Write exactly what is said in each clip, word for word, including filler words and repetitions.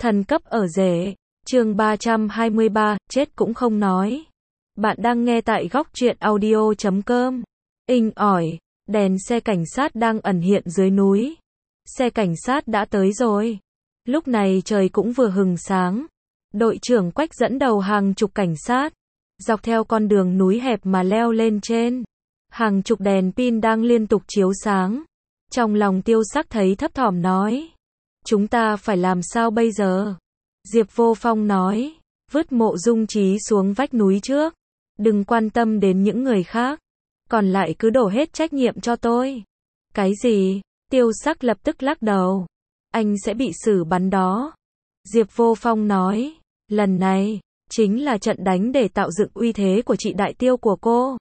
Thần cấp ở rể. Chương ba trăm hai mươi ba, chết cũng không nói. Bạn đang nghe tại góc truyện audio chấm com. Inh ỏi, đèn xe cảnh sát đang ẩn hiện dưới núi. Xe cảnh sát đã tới rồi. Lúc này trời cũng vừa hừng sáng. Đội trưởng Quách dẫn đầu hàng chục cảnh sát, dọc theo con đường núi hẹp mà leo lên trên. Hàng chục đèn pin đang liên tục chiếu sáng. Trong lòng Tiêu Sắc thấy thấp thỏm nói. Chúng ta phải làm sao bây giờ? Diệp Vô Phong nói. Vứt Mộ Dung Trí xuống vách núi trước. Đừng quan tâm đến những người khác. Còn lại cứ đổ hết trách nhiệm cho tôi. Cái gì? Tiêu Sắc lập tức lắc đầu. Anh sẽ bị xử bắn đó. Diệp Vô Phong nói. Lần này, chính là trận đánh để tạo dựng uy thế của chị Đại Tiêu của cô.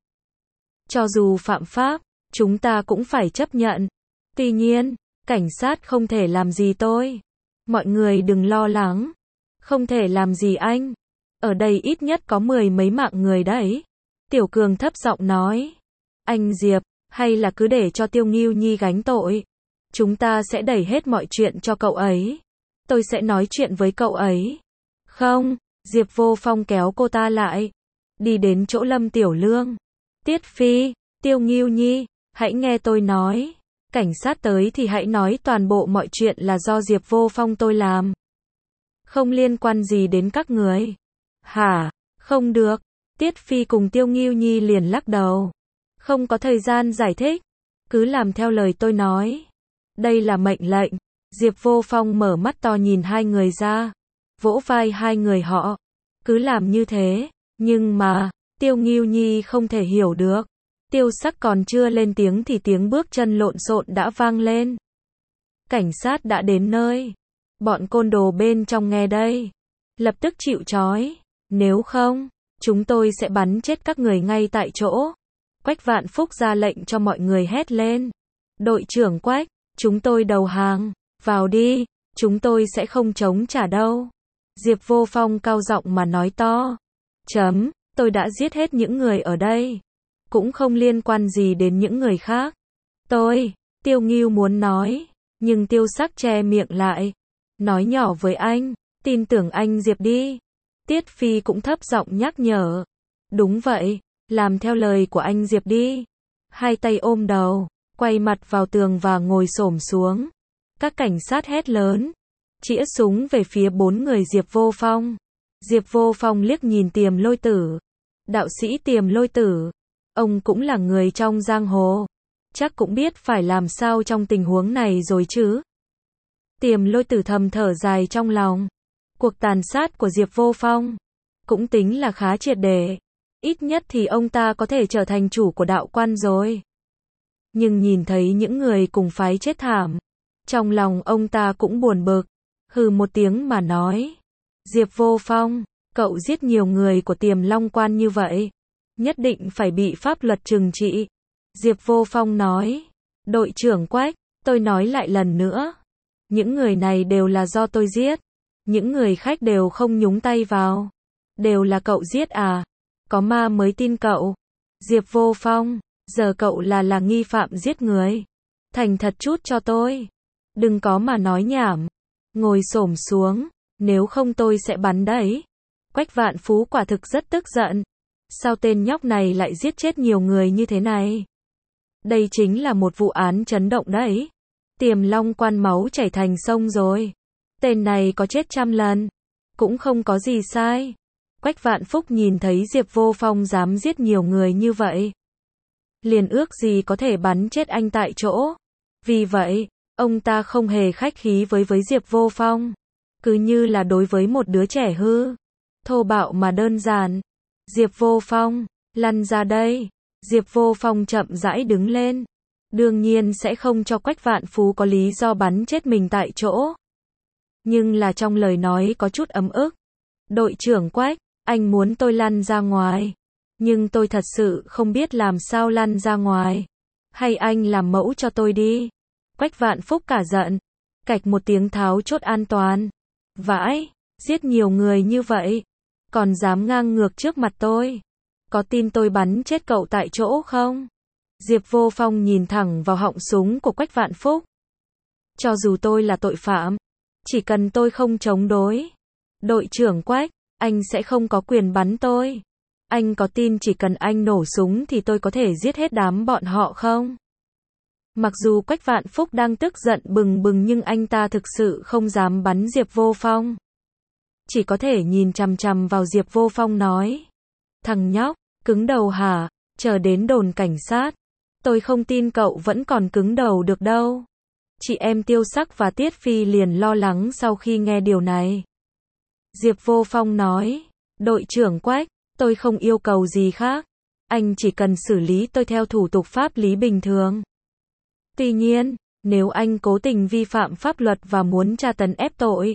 Cho dù phạm pháp, chúng ta cũng phải chấp nhận. Tuy nhiên, cảnh sát không thể làm gì tôi. Mọi người đừng lo lắng. Không thể làm gì anh. Ở đây ít nhất có mười mấy mạng người đấy. Tiểu Cường thấp giọng nói. Anh Diệp, hay là cứ để cho Tiêu Ngưu Nhi gánh tội. Chúng ta sẽ đẩy hết mọi chuyện cho cậu ấy. Tôi sẽ nói chuyện với cậu ấy. Không, Diệp Vô Phong kéo cô ta lại. Đi đến chỗ Lâm Tiểu Lương. Tiết Phi, Tiêu Ngưu Nhi, hãy nghe tôi nói. Cảnh sát tới thì hãy nói toàn bộ mọi chuyện là do Diệp Vô Phong tôi làm. Không liên quan gì đến các người. Hả? Không được. Tiết Phi cùng Tiêu Ngưu Nhi liền lắc đầu. Không có thời gian giải thích. Cứ làm theo lời tôi nói. Đây là mệnh lệnh. Diệp Vô Phong mở mắt to nhìn hai người ra. Vỗ vai hai người họ. Cứ làm như thế. Nhưng mà, Tiêu Ngưu Nhi không thể hiểu được. Tiêu Sắc còn chưa lên tiếng thì tiếng bước chân lộn xộn đã vang lên. Cảnh sát đã đến nơi. Bọn côn đồ bên trong nghe đây. Lập tức chịu trói. Nếu không, chúng tôi sẽ bắn chết các người ngay tại chỗ. Quách Vạn Phúc ra lệnh cho mọi người hét lên. Đội trưởng Quách, chúng tôi đầu hàng. Vào đi, chúng tôi sẽ không chống trả đâu. Diệp Vô Phong cao giọng mà nói to. Chấm, tôi đã giết hết những người ở đây. Cũng không liên quan gì đến những người khác. Tôi, Tiêu Ngưu muốn nói, nhưng Tiêu Sắc che miệng lại. Nói nhỏ với anh, tin tưởng anh Diệp đi. Tiết Phi cũng thấp giọng nhắc nhở. Đúng vậy, làm theo lời của anh Diệp đi. Hai tay ôm đầu, quay mặt vào tường và ngồi xổm xuống. Các cảnh sát hét lớn, chĩa súng về phía bốn người Diệp Vô Phong. Diệp Vô Phong liếc nhìn Tiềm Lôi Tử. Đạo sĩ Tiềm Lôi Tử, ông cũng là người trong giang hồ. Chắc cũng biết phải làm sao trong tình huống này rồi chứ. Tiềm Lôi Tử thầm thở dài trong lòng. Cuộc tàn sát của Diệp Vô Phong cũng tính là khá triệt để. Ít nhất thì ông ta có thể trở thành chủ của đạo quan rồi. Nhưng nhìn thấy những người cùng phái chết thảm, trong lòng ông ta cũng buồn bực. Hừ một tiếng mà nói. Diệp Vô Phong, cậu giết nhiều người của Tiềm Long Quan như vậy, nhất định phải bị pháp luật trừng trị. Diệp Vô Phong nói. Đội trưởng Quách, tôi nói lại lần nữa. Những người này đều là do tôi giết. Những người khách đều không nhúng tay vào. Đều là cậu giết à? Có ma mới tin cậu. Diệp Vô Phong, giờ cậu là là nghi phạm giết người. Thành thật chút cho tôi. Đừng có mà nói nhảm. Ngồi xổm xuống, nếu không tôi sẽ bắn đấy. Quách Vạn Phú quả thực rất tức giận. Sao tên nhóc này lại giết chết nhiều người như thế này? Đây chính là một vụ án chấn động đấy. Tiềm Long Quan máu chảy thành sông rồi. Tên này có chết trăm lần, cũng không có gì sai. Quách Vạn Phúc nhìn thấy Diệp Vô Phong dám giết nhiều người như vậy, liền ước gì có thể bắn chết anh tại chỗ. Vì vậy, ông ta không hề khách khí với với Diệp Vô Phong. Cứ như là đối với một đứa trẻ hư. Thô bạo mà đơn giản. Diệp Vô Phong, lăn ra đây. Diệp Vô Phong chậm rãi đứng lên. Đương nhiên sẽ không cho Quách Vạn Phú có lý do bắn chết mình tại chỗ. Nhưng là trong lời nói có chút ấm ức. Đội trưởng Quách, anh muốn tôi lăn ra ngoài. Nhưng tôi thật sự không biết làm sao lăn ra ngoài. Hay anh làm mẫu cho tôi đi. Quách Vạn Phúc cả giận. Cạch một tiếng tháo chốt an toàn. Vãi, giết nhiều người như vậy. Còn dám ngang ngược trước mặt tôi. Có tin tôi bắn chết cậu tại chỗ không? Diệp Vô Phong nhìn thẳng vào họng súng của Quách Vạn Phúc. Cho dù tôi là tội phạm, Chỉ cần tôi không chống đối. Đội trưởng Quách, anh sẽ không có quyền bắn tôi. Anh có tin chỉ cần anh nổ súng thì tôi có thể giết hết đám bọn họ không? Mặc dù Quách Vạn Phúc đang tức giận bừng bừng nhưng anh ta thực sự không dám bắn Diệp Vô Phong. Chỉ có thể nhìn chằm chằm vào Diệp Vô Phong nói. Thằng nhóc, cứng đầu hả? Chờ đến đồn cảnh sát. Tôi không tin cậu vẫn còn cứng đầu được đâu. Chị em Tiêu Sắc và Tiết Phi liền lo lắng sau khi nghe điều này. Diệp Vô Phong nói. Đội trưởng Quách, tôi không yêu cầu gì khác. Anh chỉ cần xử lý tôi theo thủ tục pháp lý bình thường. Tuy nhiên, nếu anh cố tình vi phạm pháp luật và muốn tra tấn ép tội,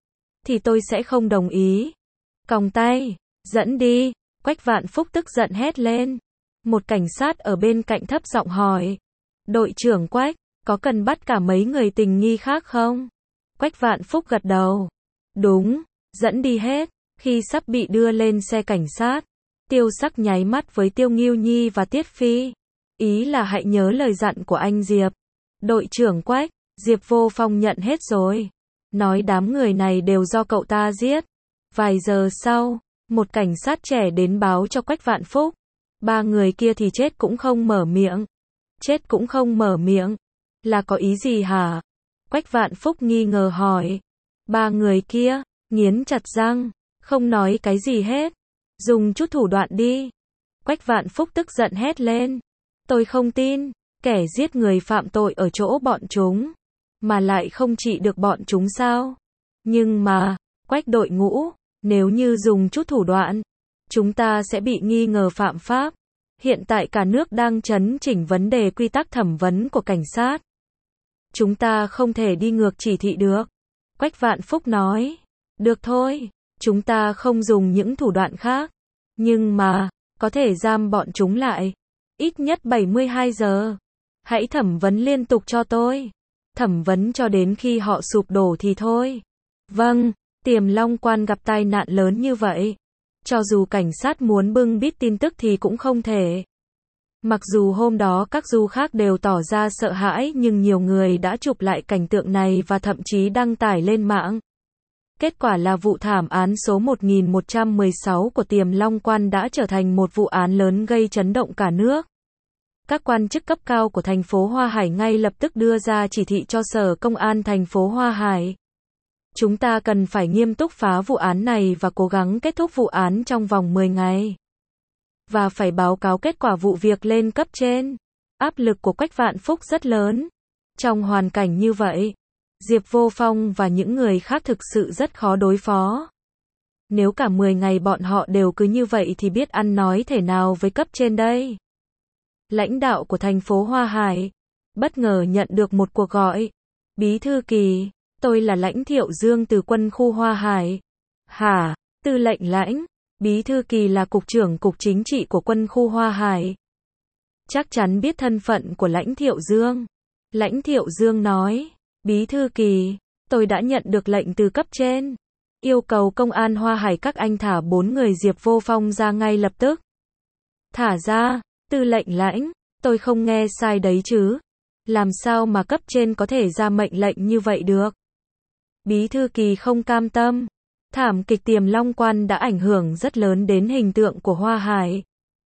thì tôi sẽ không đồng ý. Còng tay, dẫn đi. Quách Vạn Phúc tức giận hét lên. Một cảnh sát ở bên cạnh thấp giọng hỏi. Đội trưởng Quách, có cần bắt cả mấy người tình nghi khác không? Quách Vạn Phúc gật đầu. Đúng, dẫn đi hết. Khi sắp bị đưa lên xe cảnh sát, Tiêu Sắc nháy mắt với Tiêu Ngưu Nhi và Tiết Phi. Ý là hãy nhớ lời dặn của anh Diệp. Đội trưởng Quách, Diệp Vô Phong nhận hết rồi. Nói đám người này đều do cậu ta giết. Vài giờ sau, một cảnh sát trẻ đến báo cho Quách Vạn Phúc. Ba người kia thì chết cũng không mở miệng. Chết cũng không mở miệng. Là có ý gì hả? Quách Vạn Phúc nghi ngờ hỏi. Ba người kia, nghiến chặt răng, không nói cái gì hết. Dùng chút thủ đoạn đi. Quách Vạn Phúc tức giận hét lên. Tôi không tin, kẻ giết người phạm tội ở chỗ bọn chúng, mà lại không trị được bọn chúng sao? Nhưng mà, Quách đội ngũ, nếu như dùng chút thủ đoạn, chúng ta sẽ bị nghi ngờ phạm pháp. Hiện tại cả nước đang chấn chỉnh vấn đề quy tắc thẩm vấn của cảnh sát. Chúng ta không thể đi ngược chỉ thị được. Quách Vạn Phúc nói. Được thôi, chúng ta không dùng những thủ đoạn khác. Nhưng mà, có thể giam bọn chúng lại. Ít nhất bảy mươi hai giờ. Hãy thẩm vấn liên tục cho tôi. Thẩm vấn cho đến khi họ sụp đổ thì thôi. Vâng, Tiềm Long Quan gặp tai nạn lớn như vậy. Cho dù cảnh sát muốn bưng bít tin tức thì cũng không thể. Mặc dù hôm đó các du khách đều tỏ ra sợ hãi nhưng nhiều người đã chụp lại cảnh tượng này và thậm chí đăng tải lên mạng. Kết quả là vụ thảm án số một nghìn một trăm mười sáu của Tiềm Long Quan đã trở thành một vụ án lớn gây chấn động cả nước. Các quan chức cấp cao của thành phố Hoa Hải ngay lập tức đưa ra chỉ thị cho Sở Công an thành phố Hoa Hải. Chúng ta cần phải nghiêm túc phá vụ án này và cố gắng kết thúc vụ án trong vòng mười ngày. Và phải báo cáo kết quả vụ việc lên cấp trên. Áp lực của Quách Vạn Phúc rất lớn. Trong hoàn cảnh như vậy, Diệp Vô Phong và những người khác thực sự rất khó đối phó. Nếu cả mười ngày bọn họ đều cứ như vậy thì biết ăn nói thế nào với cấp trên đây. Lãnh đạo của thành phố Hoa Hải bất ngờ nhận được một cuộc gọi. Bí thư Kỳ, tôi là Lãnh Thiệu Dương từ quân khu Hoa Hải. Hả? Tư lệnh Lãnh? Bí thư Kỳ là cục trưởng cục chính trị của quân khu Hoa Hải. Chắc chắn biết thân phận của Lãnh Thiệu Dương. Lãnh Thiệu Dương nói. Bí thư Kỳ, tôi đã nhận được lệnh từ cấp trên. Yêu cầu công an Hoa Hải các anh thả bốn người Diệp Vô Phong ra ngay lập tức. Thả ra, tư lệnh Lãnh, tôi không nghe sai đấy chứ. Làm sao mà cấp trên có thể ra mệnh lệnh như vậy được? Bí thư Kỳ không cam tâm. Thảm kịch Tiềm Long Quan đã ảnh hưởng rất lớn đến hình tượng của Hoa Hải.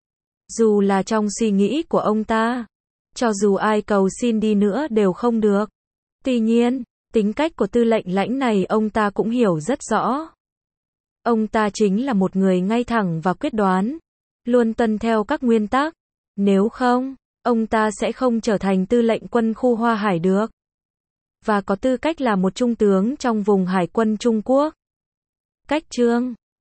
Dù là trong suy nghĩ của ông ta, cho dù ai cầu xin đi nữa đều không được. Tuy nhiên, tính cách của tư lệnh Lãnh này ông ta cũng hiểu rất rõ. Ông ta chính là một người ngay thẳng và quyết đoán, luôn tuân theo các nguyên tắc. Nếu không, ông ta sẽ không trở thành tư lệnh quân khu Hoa Hải được. Và có tư cách là một trung tướng trong vùng hải quân Trung Quốc. Cách chương